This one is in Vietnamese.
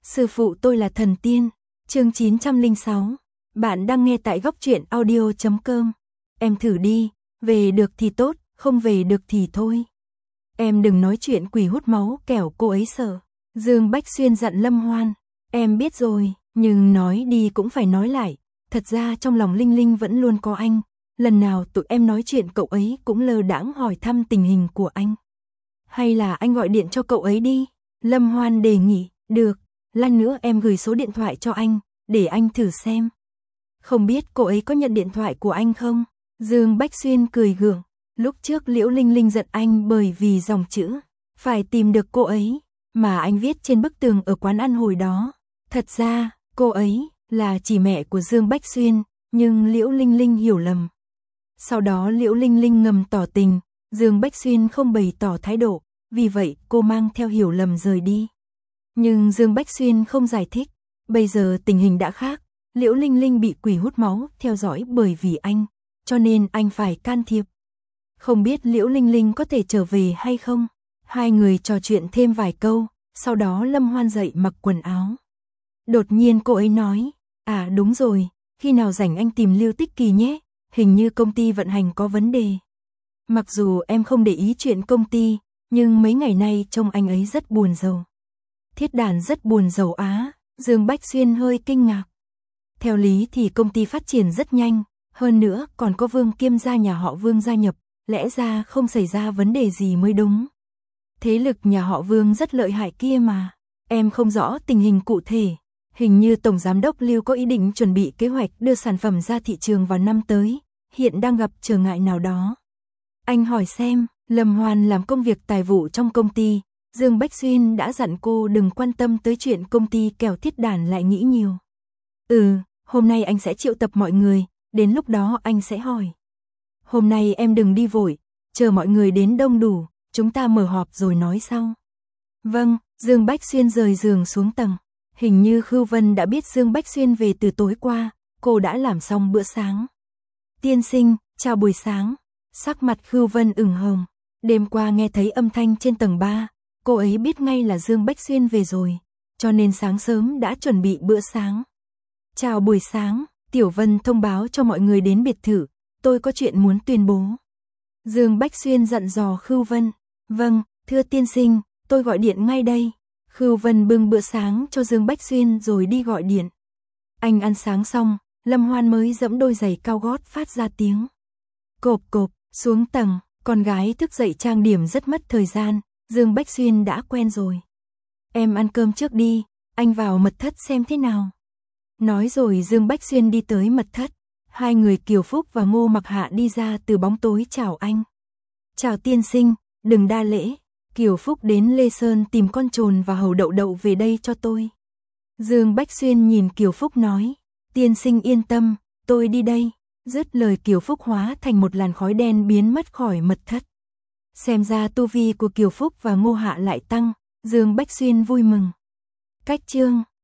Sư phụ tôi là thần tiên. Chương 906. Bạn đang nghe tại góc truyện audio.com. Em thử đi, về được thì tốt, không về được thì thôi. Em đừng nói chuyện quỷ hút máu kẻo cô ấy sợ. Dương Bách Xuyên dặn Lâm Hoan. Em biết rồi, nhưng nói đi cũng phải nói lại. Thật ra trong lòng Linh Linh vẫn luôn có anh. Lần nào tụi em nói chuyện cậu ấy cũng lơ đãng hỏi thăm tình hình của anh. Hay là anh gọi điện cho cậu ấy đi? Lâm Hoan đề nghị. Được, lát nữa em gửi số điện thoại cho anh, để anh thử xem. Không biết cô ấy có nhận điện thoại của anh không? Dương Bách Xuyên cười gượng. Lúc trước Liễu Linh Linh giận anh bởi vì dòng chữ phải tìm được cô ấy mà anh viết trên bức tường ở quán ăn hồi đó. Thật ra, cô ấy là chỉ mẹ của Dương Bách Xuyên, nhưng Liễu Linh Linh hiểu lầm. Sau đó Liễu Linh Linh ngầm tỏ tình, Dương Bách Xuyên không bày tỏ thái độ, vì vậy cô mang theo hiểu lầm rời đi. Nhưng Dương Bách Xuyên không giải thích, bây giờ tình hình đã khác, Liễu Linh Linh bị quỷ hút máu theo dõi bởi vì anh, cho nên anh phải can thiệp. Không biết Liễu Linh Linh có thể trở về hay không? Hai người trò chuyện thêm vài câu, sau đó Lâm Hoan dậy mặc quần áo. Đột nhiên cô ấy nói, à đúng rồi, khi nào rảnh anh tìm Lưu Tích Kỳ nhé, hình như công ty vận hành có vấn đề. Mặc dù em không để ý chuyện công ty, nhưng mấy ngày nay trông anh ấy rất buồn rầu. Thiết Đàn rất buồn rầu á, Dương Bách Xuyên hơi kinh ngạc. Theo lý thì công ty phát triển rất nhanh, hơn nữa còn có Vương Kiêm gia nhà họ Vương gia nhập, lẽ ra không xảy ra vấn đề gì mới đúng. Thế lực nhà họ Vương rất lợi hại kia mà, em không rõ tình hình cụ thể. Hình như Tổng Giám đốc Lưu có ý định chuẩn bị kế hoạch đưa sản phẩm ra thị trường vào năm tới, hiện đang gặp trở ngại nào đó. Anh hỏi xem, Lâm Hoan làm công việc tài vụ trong công ty, Dương Bách Xuyên đã dặn cô đừng quan tâm tới chuyện công ty kẻo Thiết Đàn lại nghĩ nhiều. Hôm nay anh sẽ triệu tập mọi người, đến lúc đó anh sẽ hỏi. Hôm nay em đừng đi vội, chờ mọi người đến đông đủ, chúng ta mở họp rồi nói sau. Vâng, Dương Bách Xuyên rời giường xuống tầng. Hình như Khưu Vân đã biết Dương Bách Xuyên về từ tối qua, cô đã làm xong bữa sáng. Tiên sinh, chào buổi sáng. Sắc mặt Khưu Vân ửng hồng. Đêm qua nghe thấy âm thanh trên tầng 3, cô ấy biết ngay là Dương Bách Xuyên về rồi, cho nên sáng sớm đã chuẩn bị bữa sáng. Chào buổi sáng, Tiểu Vân thông báo cho mọi người đến biệt thự, tôi có chuyện muốn tuyên bố. Dương Bách Xuyên dặn dò Khưu Vân. Vâng, thưa tiên sinh, tôi gọi điện ngay đây. Khưu Vân bưng bữa sáng cho Dương Bách Xuyên rồi đi gọi điện. Anh ăn sáng xong, Lâm Hoan mới giẫm đôi giày cao gót phát ra tiếng cộp cộp. Xuống tầng, con gái thức dậy trang điểm rất mất thời gian, Dương Bách Xuyên đã quen rồi. Em ăn cơm trước đi, anh vào mật thất xem thế nào. Nói rồi Dương Bách Xuyên đi tới mật thất. Hai người Kiều Phúc và Ngô Mặc Hạ đi ra từ bóng tối chào anh. Chào tiên sinh, đừng đa lễ. Kiều Phúc đến Lê Sơn tìm con trồn và hầu đậu đậu về đây cho tôi. Dương Bách Xuyên nhìn Kiều Phúc nói, tiên sinh yên tâm, tôi đi đây. Dứt lời Kiều Phúc hóa thành một làn khói đen biến mất khỏi mật thất. Xem ra tu vi của Kiều Phúc và Ngô Hạ lại tăng, Dương Bách Xuyên vui mừng. Cách chương